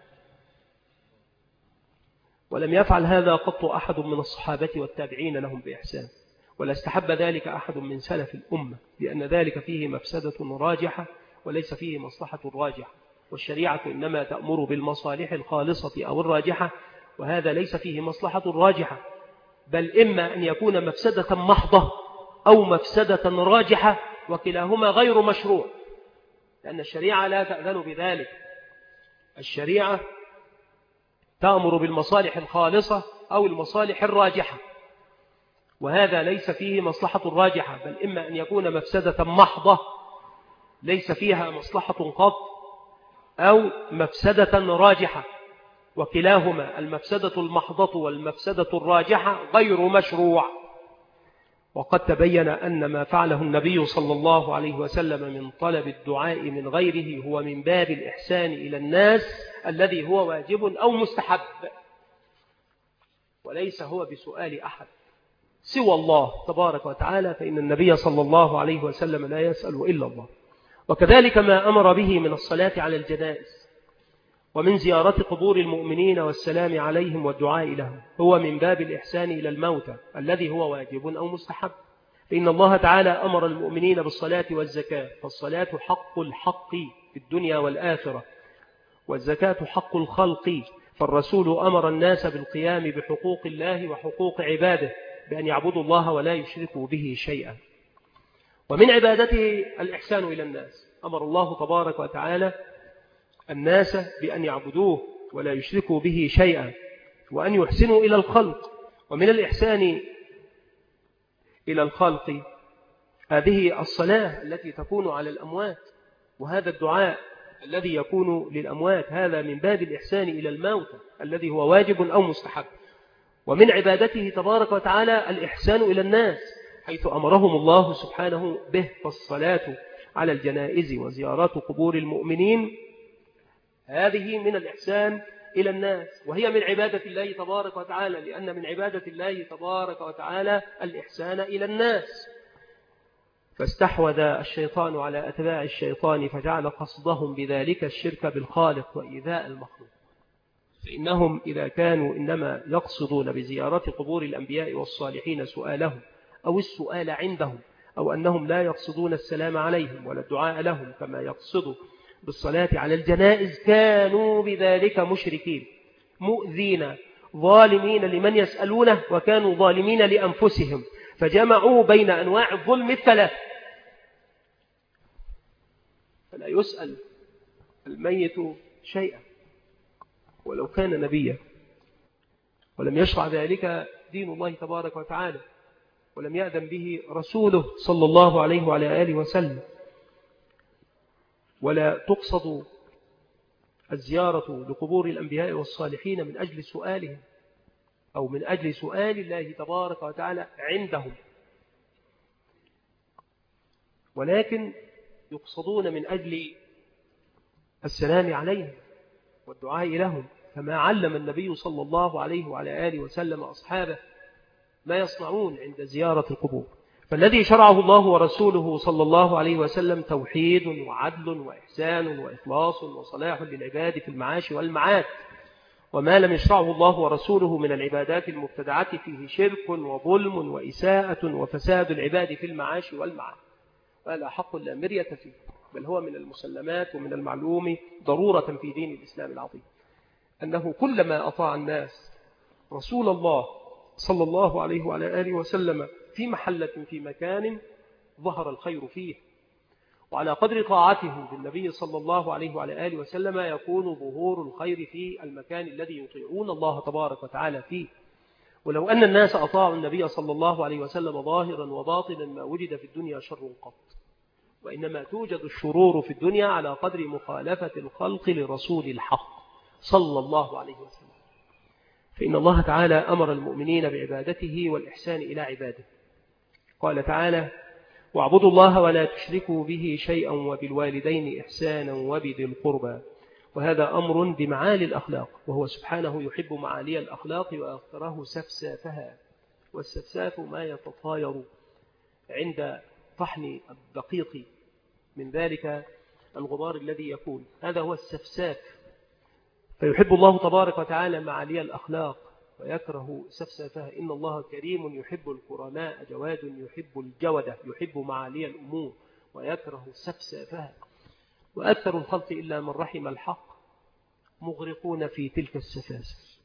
ولم يفعل هذا قط أحد من الصحابة والتابعين لهم بإحسان، ولا استحب ذلك أحد من سلف الأمة، لأن ذلك فيه مفسدة راجحة وليس فيه مصلحة راجحة، والشريعة إنما تأمر بالمصالح الخالصة أو الراجحة، وهذا ليس فيه مصلحة راجحة، بل إما أن يكون مفسدة محضة أو مفسدة راجحة، وكلاهما غير مشروع، لأن الشريعة لا تأذن بذلك. الشريعة تأمر بالمصالح الخالصة أو المصالح الراجحة، وهذا ليس فيه مصلحة راجحة، بل إما أن يكون مفسدة محضة ليس فيها مصلحة قط، أو مفسدة راجحة، وكلاهما المفسدة المحضة والمفسدة الراجحة غير مشروع. وقد تبين أن ما فعله النبي صلى الله عليه وسلم من طلب الدعاء من غيره هو من باب الإحسان إلى الناس الذي هو واجب أو مستحب، وليس هو بسؤال أحد سوى الله تبارك وتعالى، فإن النبي صلى الله عليه وسلم لا يسأل إلا الله. وكذلك ما أمر به من الصلاة على الجنائز ومن زيارة قبور المؤمنين والسلام عليهم والدعاء لهم هو من باب الإحسان إلى الموتى الذي هو واجب أو مستحب، فإن الله تعالى أمر المؤمنين بالصلاة والزكاة، فالصلاة حق الحق في الدنيا والآخرة، والزكاة حق الخلق، فالرسول أمر الناس بالقيام بحقوق الله وحقوق عباده بأن يعبدوا الله ولا يشركوا به شيئا. ومن عبادته الإحسان إلى الناس، أمر الله تبارك وتعالى الناس بأن يعبدوه ولا يشركوا به شيئا، وأن يحسنوا إلى الخلق. ومن الإحسان إلى الخلق هذه الصلاة التي تكون على الأموات، وهذا الدعاء الذي يكون للأموات، هذا من باب الإحسان إلى الموتى الذي هو واجب أو مستحب. ومن عبادته تبارك وتعالى الإحسان إلى الناس، حيث أمرهم الله سبحانه به، فالصلاة على الجنائز وزيارات قبور المؤمنين هذه من الإحسان إلى الناس، وهي من عبادة الله تبارك وتعالى، لأن من عبادة الله تبارك وتعالى الإحسان إلى الناس. فاستحوذ الشيطان على أتباع الشيطان فجعل قصدهم بذلك الشرك بالخالق وإيذاء المخلوق، فإنهم إذا كانوا إنما يقصدون بزيارة قبور الأنبياء والصالحين سؤالهم أو السؤال عندهم، أو أنهم لا يقصدون السلام عليهم ولا الدعاء لهم كما يقصدوا بالصلاة على الجنائز، كانوا بذلك مشركين مؤذين ظالمين لمن يسألونه، وكانوا ظالمين لأنفسهم، فجمعوا بين أنواع الظلم الثلاث. فلا يسأل الميت شيئا ولو كان نبيا، ولم يشرع ذلك دين الله تبارك وتعالى، ولم يأذن به رسوله صلى الله عليه وعلى آله وسلم. ولا تقصد الزيارة لقبور الأنبياء والصالحين من أجل سؤالهم أو من أجل سؤال الله تبارك وتعالى عندهم، ولكن يقصدون من أجل السلام عليهم والدعاء لهم، كما علم النبي صلى الله عليه وعلى آله وسلم أصحابه ما يصنعون عند زيارة القبور. فالذي شرعه الله ورسوله صلى الله عليه وسلم توحيد وعدل وإحسان وإخلاص وصلاح للعباد في المعاش والمعاد، وما لم يشرعه الله ورسوله من العبادات المبتدعة فيه شرك وظلم وإساءة وفساد العباد في المعاش والمعاد، وهذا حق لا مرية فيه. بل هو من المسلمات ومن المعلوم ضرورة في دين الإسلام العظيم، أنه كلما أطاع الناس رسول الله صلى الله عليه وعلى آله وسلم في محلة في مكان ظهر الخير فيه، وعلى قدر طاعته بالنبي صلى الله عليه وعلى آله وسلم يكون ظهور الخير في المكان الذي يطيعون الله تبارك وتعالى فيه. ولو أن الناس أطاعوا النبي صلى الله عليه وسلم ظاهرا وباطنا ما وجد في الدنيا شر قط، وإنما توجد الشرور في الدنيا على قدر مخالفة الخلق لرسول الحق صلى الله عليه وسلم. فإن الله تعالى أمر المؤمنين بعبادته والإحسان إلى عباده. قال تعالى: واعبدوا الله ولا تشركوا به شيئا وبالوالدين إحسانا وبذي القربى. وهذا أمر بمعالي الأخلاق، وهو سبحانه يحب معالي الأخلاق ويختاره سفسافها، والسفساف ما يتطاير عند طحن الدقيق، من ذلك الغبار الذي يكون، هذا هو السفساف. فيحب الله تبارك وتعالى معالي الأخلاق ويكره سفسافها. إن الله كريم يحب الكرماء جواد يحب الجودة، يحب معالي الأمور ويكره سفسافها. وأكثر الخلق إلا من رحم الحق مغرقون في تلك السفاسف،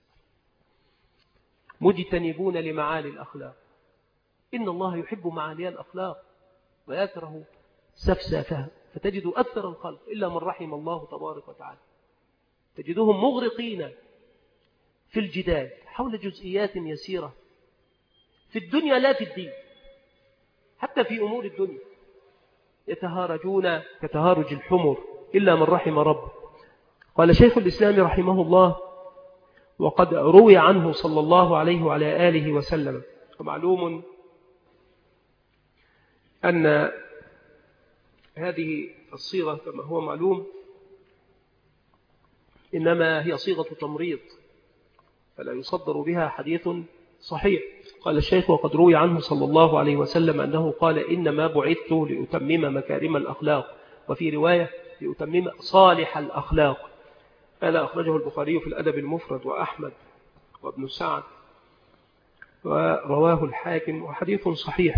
مجتنبون لمعالي الأخلاق. إن الله يحب معالي الأخلاق ويكره سفسافها. فتجد أكثر الخلق إلا من رحم الله تبارك وتعالى تجدهم مغرقين في الجدال حول جزئيات يسيرة في الدنيا لا في الدين، حتى في أمور الدنيا يتهارجون كتهارج الحمر إلا من رحم رب. قال شيخ الإسلام رحمه الله: وقد روي عنه صلى الله عليه وعلى آله وسلم. ومعلوم أن هذه الصيغة كما هو معلوم إنما هي صيغة تمريض، فلا يصدر بها حديث صحيح. قال الشيخ: وقد روي عنه صلى الله عليه وسلم أنه قال: إنما بعثت لأتمم مكارم الأخلاق، وفي رواية لأتمم صالح الأخلاق. هذا أخرجه البخاري في الأدب المفرد وأحمد وابن سعد، ورواه الحاكم، وحديث صحيح.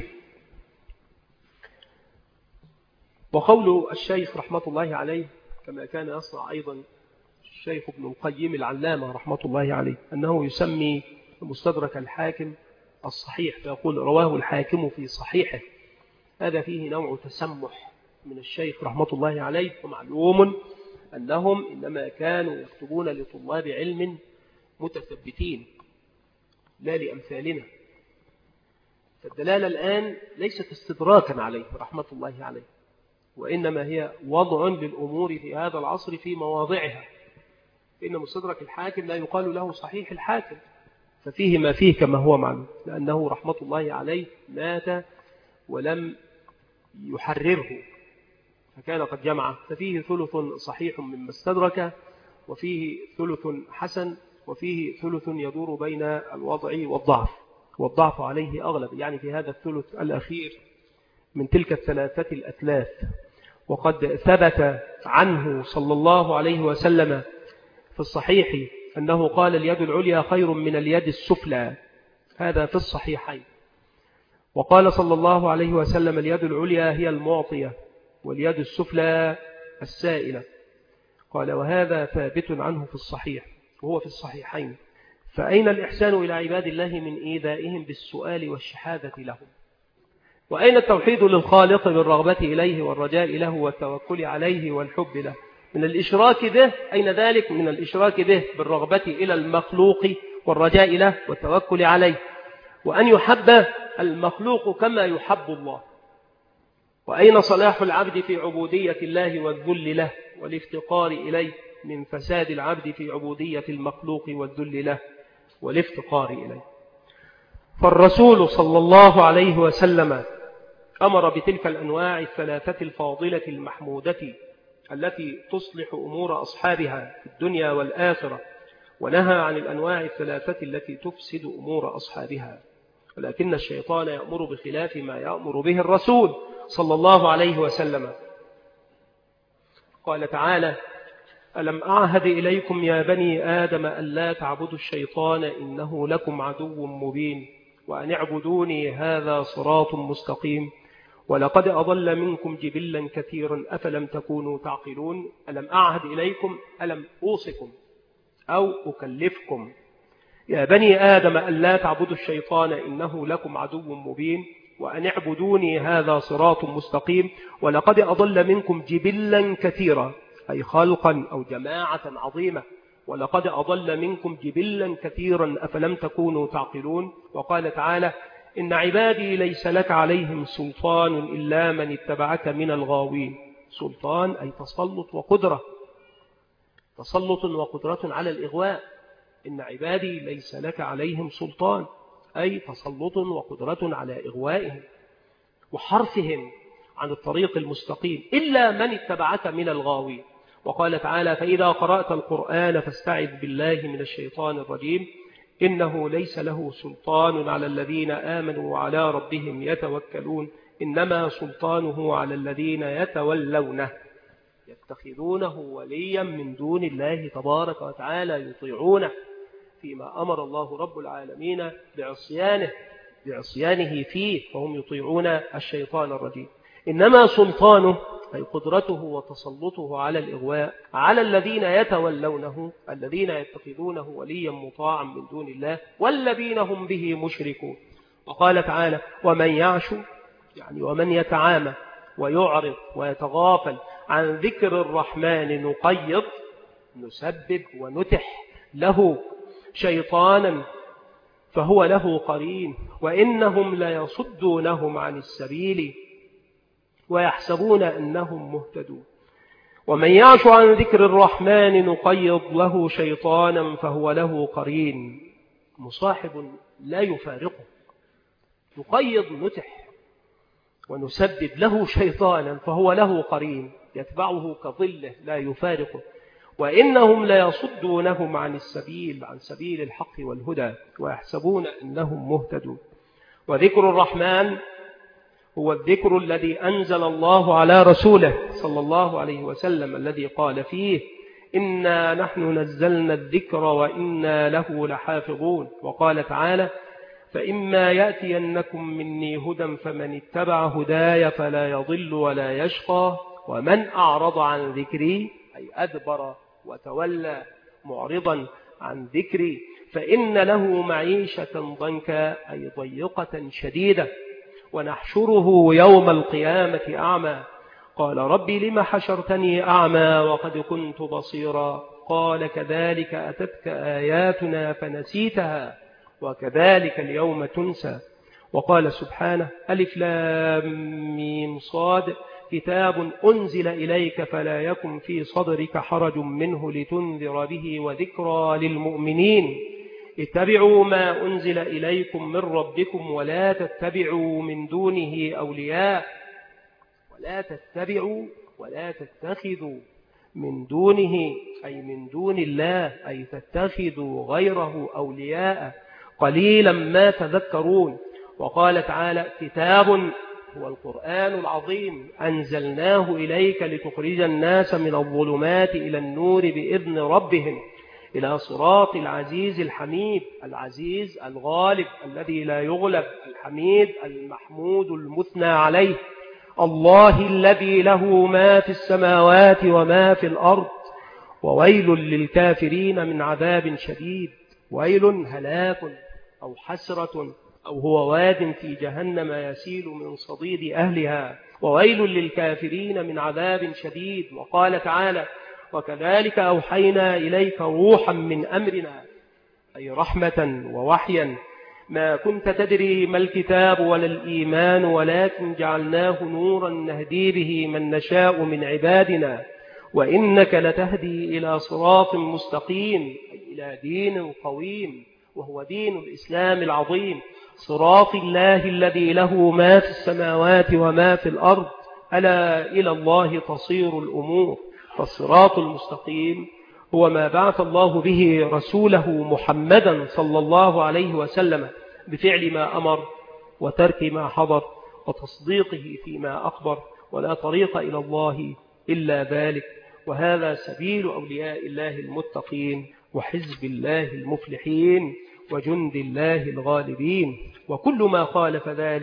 وقول الشيخ رحمة الله عليه كما كان يصنع أيضا الشيخ ابن القيم العلامة رحمة الله عليه، أنه يسمي مستدرك الحاكم الصحيح، فيقول رواه الحاكم في صحيحه. هذا فيه نوع تسمح من الشيخ رحمة الله عليه. ومعلوم أنهم إنما كانوا يكتبون لطلاب علم متثبتين لا لأمثالنا، فالدلالة الآن ليست استدراكا عليه رحمة الله عليه، وإنما هي وضع للأمور في هذا العصر في مواضعها. إن مستدرك الحاكم لا يقال له صحيح الحاكم، ففيه ما فيه كما هو معلوم، لأنه رحمة الله عليه مات ولم يحرره، فكان قد جمع، ففيه ثلث صحيح مما استدرك، وفيه ثلث حسن، وفيه ثلث يدور بين الوضع والضعف، والضعف عليه أغلب، يعني في هذا الثلث الأخير من تلك الثلاثة الأثلاث. وقد ثبت عنه صلى الله عليه وسلم في الصحيح أنه قال: اليد العليا خير من اليد السفلى، هذا في الصحيحين. وقال صلى الله عليه وسلم: اليد العليا هي المعطية، واليد السفلى السائلة. قال: وهذا ثابت عنه في الصحيح، وهو في الصحيحين. فأين الإحسان إلى عباد الله من إيذائهم بالسؤال والشحاذة لهم؟ وأين التوحيد للخالق بالرغبة إليه والرجاء له والتوكل عليه والحب له؟ من الإشراك به، أين ذلك؟ من الإشراك به بالرغبة إلى المخلوق والرجاء له والتوكل عليه، وأن يحب المخلوق كما يحب الله. وأين صلاح العبد في عبودية الله والذل له والافتقار إليه من فساد العبد في عبودية المخلوق والذل له والافتقار إليه؟ فالرسول صلى الله عليه وسلم أمر بتلك الأنواع الثلاثة الفاضلة المحمودة التي تصلح أمور أصحابها في الدنيا والآخرة، ونهى عن الأنواع الثلاثة التي تفسد أمور أصحابها. ولكن الشيطان يأمر بخلاف ما يأمر به الرسول صلى الله عليه وسلم. قال تعالى: ألم أعهد إليكم يا بني آدم أن لا تعبدوا الشيطان إنه لكم عدو مبين وأن اعبدوني هذا صراط مستقيم. ولقد أضل منكم جبلا كثيرا أفلم تكونوا تعقلون ألم أعهد إليكم ألم أوصكم أو أكلفكم يا بني آدم أن لا تعبدوا الشيطان إنه لكم عدو مبين وأن اعبدوني هذا صراط مستقيم ولقد أضل منكم جبلا كثيرا أي خلقا أو جماعة عظيمة ولقد أضل منكم جبلا كثيرا أفلم تكونوا تعقلون. وقال تعالى إن عبادي ليس لك عليهم سلطان إلا من اتبعك من الغاوين. سلطان أي تسلط وقدرة، تسلط وقدرة على الإغواء. إن عبادي ليس لك عليهم سلطان أي تسلط وقدرة على إغوائهم وحرفهم عن الطريق المستقيم إلا من اتبعك من الغاوين. وقال تعالى فإذا قرأت القرآن فاستعذ بالله من الشيطان الرجيم إنه ليس له سلطان على الذين آمنوا وعلى ربهم يتوكلون إنما سلطانه على الذين يتولونه يتخذونه وليا من دون الله تبارك وتعالى يطيعونه فيما أمر الله رب العالمين بعصيانه بعصيانه فيه فهم يطيعون الشيطان الرجيم. إنما سلطانه أي قدرته وتسلطه على الإغواء على الذين يتولونه الذين يتخذونه وليا مطاعا من دون الله والذين هم به مشركون. وقال تعالى ومن يعش يعني ومن يتعامى ويعرض ويتغافل عن ذكر الرحمن نقيض نسبب ونتح له شيطانا فهو له قرين وإنهم ليصدونهم عن السبيل ويحسبون أنهم مهتدون. ومن يعش عن ذكر الرحمن نقيض له شيطانا فهو له قرين مصاحب لا يفارقه. نقيض نتح ونسبب له شيطانا فهو له قرين يتبعه كظله لا يفارقه وإنهم ليصدونهم عن السبيل عن سبيل الحق والهدى ويحسبون أنهم مهتدون. وذكر الرحمن هو الذكر الذي أنزل الله على رسوله صلى الله عليه وسلم الذي قال فيه إنا نحن نزلنا الذكر وإنا له لحافظون. وقال تعالى فإما يأتينكم مني هدى فمن اتبع هداي فلا يضل ولا يشقى ومن أعرض عن ذكري أي أدبر وتولى معرضا عن ذكري فإن له معيشة ضنكا أي ضيقة شديدة ونحشره يوم القيامة أعمى قال ربي لم حشرتني أعمى وقد كنت بصيرا قال كذلك أتتك آياتنا فنسيتها وكذلك اليوم تنسى. وقال سبحانه ألف لام ميم صاد كتاب أنزل إليك فلا يكن في صدرك حرج منه لتنذر به وذكرى للمؤمنين اتبعوا ما أنزل إليكم من ربكم ولا تتبعوا من دونه أولياء ولا تتبعوا ولا تتخذوا من دونه أي من دون الله أي تتخذوا غيره أولياء قليلا ما تذكرون. وقال تعالى كتاب هو القرآن العظيم أنزلناه إليك لتخرج الناس من الظلمات إلى النور بإذن ربهم إلى صراط العزيز الحميد العزيز الغالب الذي لا يغلب الحميد المحمود المثنى عليه الله الذي له ما في السماوات وما في الأرض وويل للكافرين من عذاب شديد. ويل هلاك أو حسرة أو هو واد في جهنم يسيل من صديد أهلها وويل للكافرين من عذاب شديد. وقال تعالى وكذلك أوحينا إليك روحا من أمرنا أي رحمة ووحيا ما كنت تدري ما الكتاب ولا الإيمان ولكن جعلناه نورا نهدي به من نشاء من عبادنا وإنك لتهدي إلى صراط مستقيم أي إلى دين قويم وهو دين الإسلام العظيم صراط الله الذي له ما في السماوات وما في الأرض ألا إلى الله تصير الأمور. فالصراط المستقيم هو ما بعث الله به رسوله محمدا صلى الله عليه وسلم بفعل ما أمر وترك ما حضر وتصديقه فيما أخبر ولا طريق إلى الله إلا ذلك. وهذا سبيل أولياء الله المتقين وحزب الله المفلحين وجند الله الغالبين. وكل ما خالف ذلك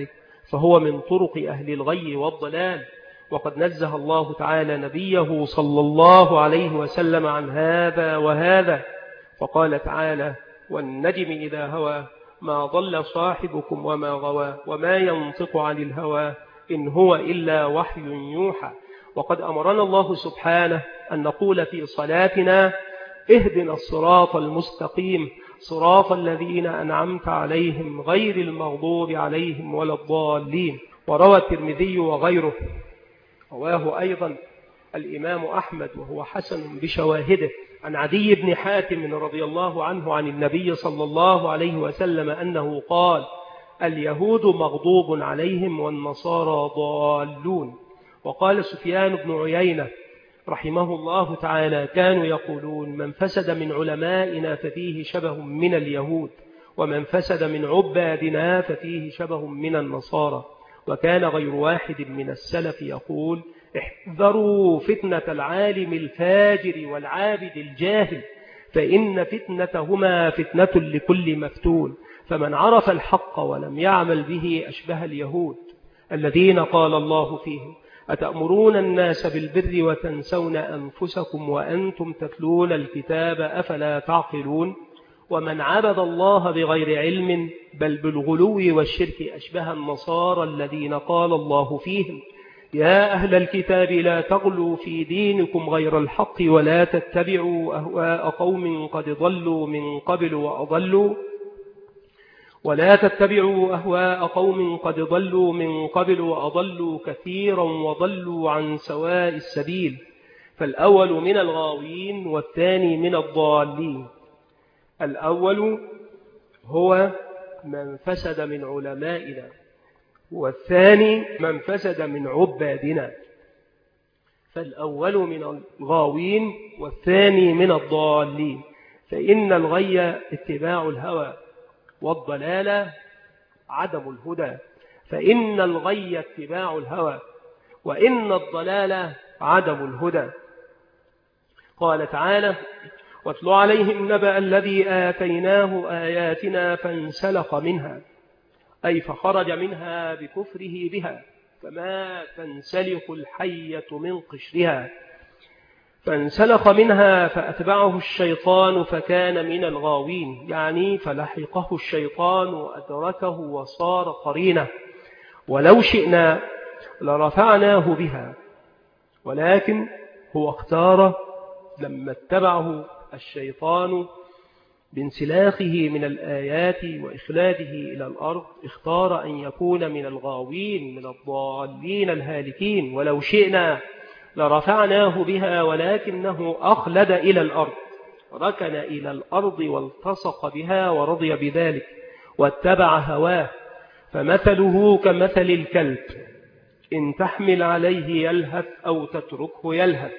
فهو من طرق أهل الغي والضلال. وقد نزه الله تعالى نبيه صلى الله عليه وسلم عن هذا وهذا، فقال تعالى: والنجم إذا هوى ما ضل صاحبكم وما غوى وما ينطق عن الهوى إن هو إلا وحي يوحى. وقد أمرنا الله سبحانه أن نقول في صلاتنا: اهدنا الصراط المستقيم صراط الذين أنعمت عليهم غير المغضوب عليهم ولا الضالين. وروى الترمذي وغيره، رواه أيضا الإمام أحمد وهو حسن بشواهده، عن عدي بن حاتم رضي الله عنه عن النبي صلى الله عليه وسلم أنه قال: اليهود مغضوب عليهم والنصارى ضالون. وقال سفيان بن عيينة رحمه الله تعالى: كانوا يقولون: من فسد من علمائنا ففيه شبه من اليهود، ومن فسد من عبادنا ففيه شبه من النصارى. وكان غير واحد من السلف يقول: احذروا فتنة العالم الفاجر والعابد الجاهل، فإن فتنتهما فتنة لكل مفتون. فمن عرف الحق ولم يعمل به أشبه اليهود الذين قال الله فيهم: أتأمرون الناس بالبر وتنسون أنفسكم وأنتم تتلون الكتاب أفلا تعقلون. ومن عبد الله بغير علم بل بالغلو والشرك أشبه النصارى الذين قال الله فيهم: يا أهل الكتاب لا تغلوا في دينكم غير الحق ولا تتبعوا أهواء قوم قد ضلوا من قبل وأضلوا ولا تتبعوا أهواء قوم قد ضلوا من قبل وأضلوا كثيرا وضلوا عن سواء السبيل. فالأول من الغاوين والثاني من الضالين. الأول هو من فسد من علمائنا، والثاني من فسد من عبادنا. فالأول من الغاوين والثاني من الضالين. فإن الغي اتباع الهوى، والضلال عدم الهدى. فإن الغي اتباع الهوى، وإن الضلال عدم الهدى. قال تعالى: واتل عليهم نبأ الذي آتيناه آياتنا فانسلخ منها، أي فخرج منها بكفره بها، كما تنسلخ الحية من قشرها. فانسلخ منها فأتبعه الشيطان فكان من الغاوين، يعني فلحقه الشيطان وأدركه وصار قرينه. ولو شئنا لرفعناه بها، ولكن هو اختار لما اتبعه الشيطان بانسلاخه من الآيات وإخلاده إلى الأرض، اختار أن يكون من الغاوين من الضالين الهالكين. ولو شئنا لرفعناه بها ولكنه أخلد إلى الأرض، ركن إلى الأرض والتصق بها ورضي بذلك واتبع هواه. فمثله كمثل الكلب إن تحمل عليه يلهث أو تتركه يلهث.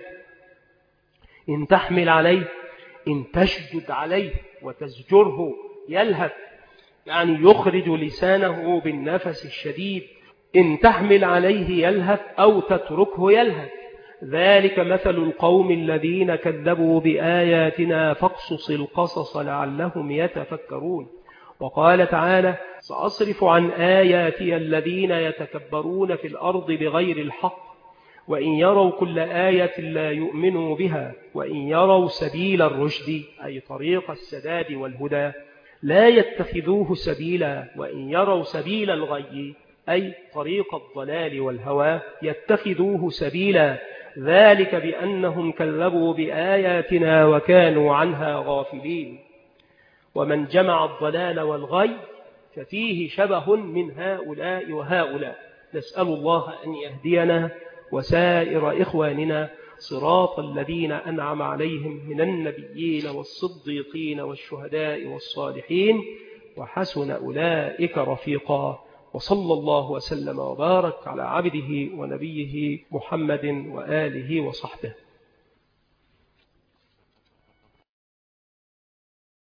إن تحمل عليه، إن تشدد عليه وتزجره يلهث، يعني يخرج لسانه بالنفس الشديد. إن تحمل عليه يلهث أو تتركه يلهث. ذلك مثل القوم الذين كذبوا بآياتنا فاقصص القصص لعلهم يتفكرون. وقال تعالى: سأصرف عن آياتي الذين يتكبرون في الأرض بغير الحق وإن يروا كل آية لا يؤمنوا بها وإن يروا سبيل الرشد، أي طريق السداد والهدى، لا يتخذوه سبيلا وإن يروا سبيل الغي، أي طريق الضلال والهوى، يتخذوه سبيلا. ذلك بأنهم كذبوا بآياتنا وكانوا عنها غافلين. ومن جمع الضلال والغي ففيه شبه من هؤلاء وهؤلاء. نسأل الله أن يهدينا وسائر إخواننا صراط الذين أنعم عليهم من النبيين والصديقين والشهداء والصالحين، وحسن أولئك رفيقا. وصلى الله وسلم وبارك على عبده ونبيه محمد وآله وصحبه.